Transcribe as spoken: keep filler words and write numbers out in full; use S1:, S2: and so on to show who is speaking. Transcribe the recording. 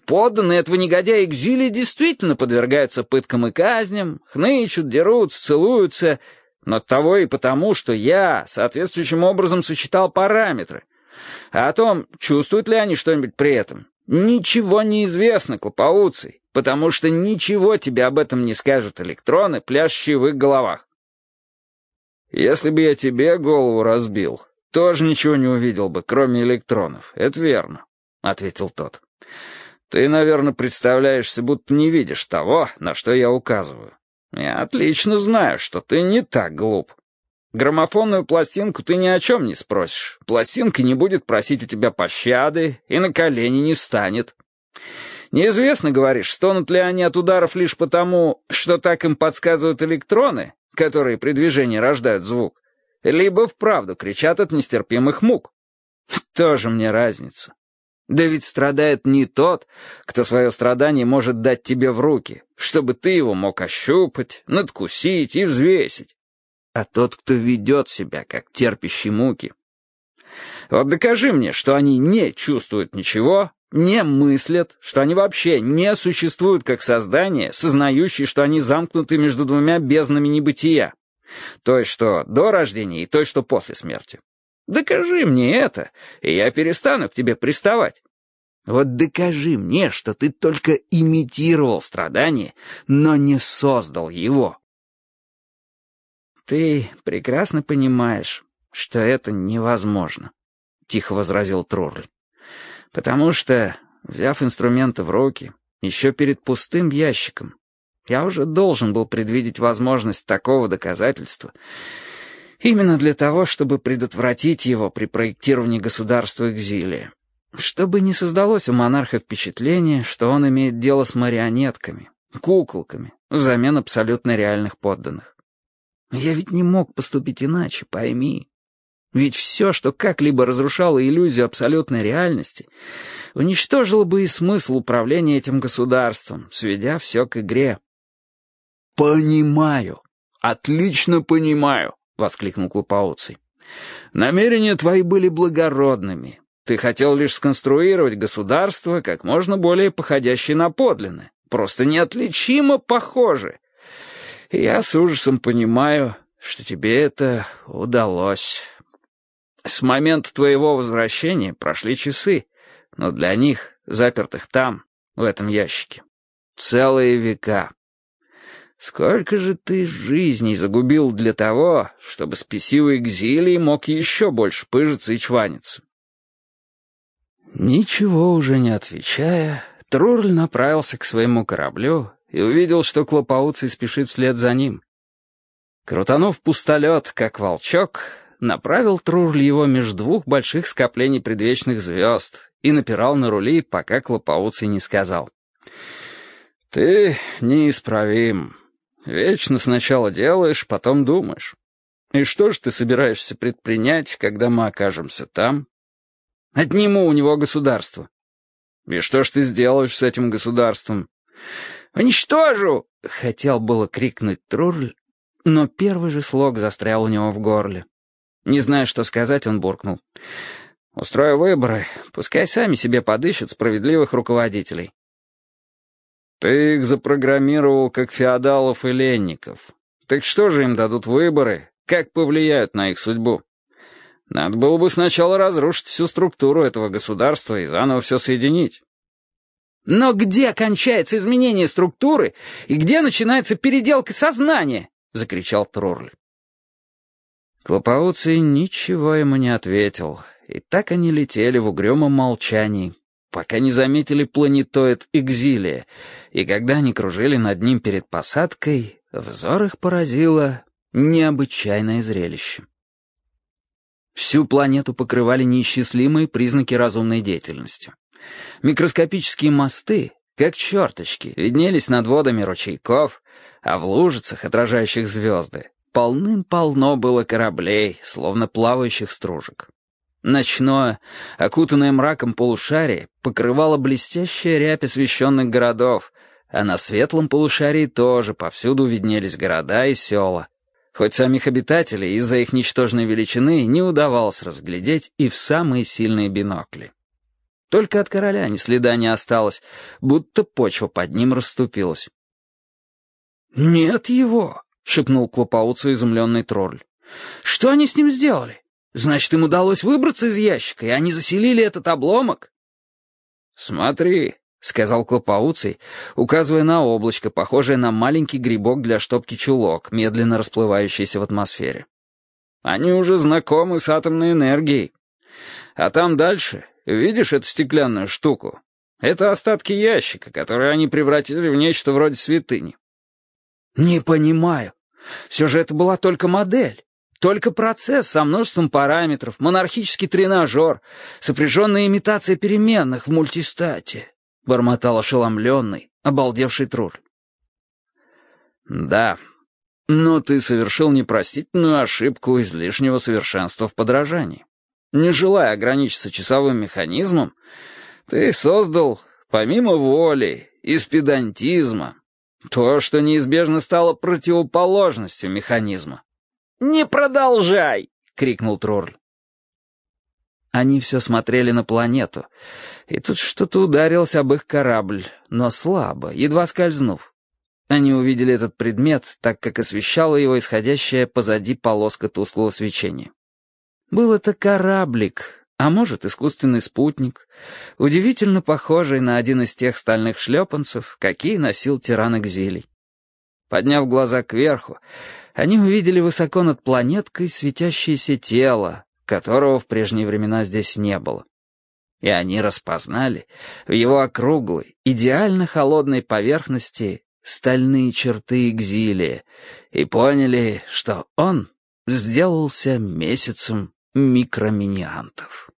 S1: подданные этого негодяя Экзилия действительно подвергаются пыткам и казням, хнычут, дерутся, целуются, но того и потому, что я соответствующим образом сочетал параметры. А о том, чувствуют ли они что-нибудь при этом, ничего не известно, Клопоуций, потому что ничего тебе об этом не скажут электроны, пляшущие в их головах. Если бы я тебе голову разбил, тоже ничего не увидел бы, кроме электронов. Это верно, — ответил тот. Ты, наверное, представляешься, будто не видишь того, на что я указываю. Я отлично знаю, что ты не так глуп. Граммофонную пластинку ты ни о чем не спросишь. Пластинка не будет просить у тебя пощады и на колени не станет. Неизвестно, говоришь, стонут ли они от ударов лишь потому, что так им подсказывают электроны, которые при движении рождают звук, либо вправду кричат от нестерпимых мук. Тоже мне разница. Да ведь страдает не тот, кто свое страдание может дать тебе в руки, чтобы ты его мог ощупать, надкусить и взвесить, а тот, кто ведет себя, как терпящий муки. Вот докажи мне, что они не чувствуют ничего, не мыслят, что они вообще не существуют как создания, сознающие, что они замкнуты между двумя безднами небытия, той, что до рождения, и той, что после смерти. Докажи мне это, и я перестану к тебе приставать. Вот докажи мне, что ты только имитировал страдание, но не создал его. Ты прекрасно понимаешь, что это невозможно, — тихо возразил Трурль. Потому что, взяв инструменты в руки, еще перед пустым ящиком, я уже должен был предвидеть возможность такого доказательства, именно для того, чтобы предотвратить его при проектировании государства Экзилия, чтобы не создалось у монарха впечатление, что он имеет дело с марионетками, куколками, взамен абсолютно реальных подданных. Я ведь не мог поступить иначе, пойми. Ведь все, что как-либо разрушало иллюзию абсолютной реальности, уничтожило бы и смысл управления этим государством, сведя все к игре. «Понимаю, отлично понимаю», — воскликнул Клопоуций. «Намерения твои были благородными. Ты хотел лишь сконструировать государство, как можно более походящее на подлинное, просто неотличимо похоже. И я с ужасом понимаю, что тебе это удалось. С момента твоего возвращения прошли часы, но для них, запертых там, в этом ящике, целые века. Сколько же ты жизней загубил для того, чтобы спесивый Экзилий мог еще больше пыжиться и чваниться?» Ничего уже не отвечая, Трурль направился к своему кораблю и увидел, что Клопоуций спешит вслед за ним. Крутанув пустолет, как волчок, направил Трурль его между двух больших скоплений предвечных звезд и напирал на рули, пока Клопоуций не сказал: «Ты неисправим. Вечно сначала делаешь, потом думаешь. И что ж ты собираешься предпринять, когда мы окажемся там? Отниму у него государство». «И что ж ты сделаешь с этим государством?» «Уничтожу!» — хотел было крикнуть Трурль, но первый же слог застрял у него в горле. Не зная, что сказать, он буркнул: «Устрою выборы, пускай сами себе подыщут справедливых руководителей». «Ты их запрограммировал как феодалов и ленников. Так что же им дадут выборы, как повлияют на их судьбу? Надо было бы сначала разрушить всю структуру этого государства и заново все соединить». «Но где кончается изменение структуры и где начинается переделка сознания?» — закричал Трурль. Клопоуций ничего ему не ответил, и так они летели в угрюмом молчании, пока не заметили планетоид Экзилия, и когда они кружили над ним перед посадкой, взор их поразило необычайное зрелище. Всю планету покрывали неисчислимые признаки разумной деятельности. Микроскопические мосты, как черточки, виднелись над водами ручейков, а в лужицах, отражающих звезды, полным-полно было кораблей, словно плавающих стружек. Ночное, окутанное мраком полушарие, покрывало блестящая рябь освещенных городов, а на светлом полушарии тоже повсюду виднелись города и села, хоть самих обитателей из-за их ничтожной величины не удавалось разглядеть и в самые сильные бинокли. Только от короля ни следа не осталось, будто почва под ним расступилась. «Нет его!» — шепнул Клопауцу изумленный тролль. «Что они с ним сделали? Значит, им удалось выбраться из ящика, и они заселили этот обломок?» «Смотри», — сказал Клопауций, указывая на облачко, похожее на маленький грибок для штопки чулок, медленно расплывающийся в атмосфере. «Они уже знакомы с атомной энергией. А там дальше, видишь эту стеклянную штуку? Это остатки ящика, которые они превратили в нечто вроде святыни». «Не понимаю. Все же это была только модель. Только процесс со множеством параметров, монархический тренажер, сопряженная имитация переменных в мультистате», — бормотал ошеломленный, обалдевший тролль. «Да, но ты совершил непростительную ошибку излишнего совершенства в подражании. Не желая ограничиться часовым механизмом, ты создал, помимо воли, из педантизма, то, что неизбежно стало противоположностью механизма». «Не продолжай!» — крикнул тролль. Они все смотрели на планету, и тут что-то ударилось об их корабль, но слабо, едва скользнув. Они увидели этот предмет, так как освещала его исходящая позади полоска тусклого свечения. Был это кораблик, а может, искусственный спутник, удивительно похожий на один из тех стальных шлепанцев, какие носил тиран Экзилий. Подняв глаза кверху, они увидели высоко над планеткой светящееся тело, которого в прежние времена здесь не было. И они распознали в его округлой, идеально холодной поверхности стальные черты Экзилия и поняли, что он сделался месяцем микроминиантов.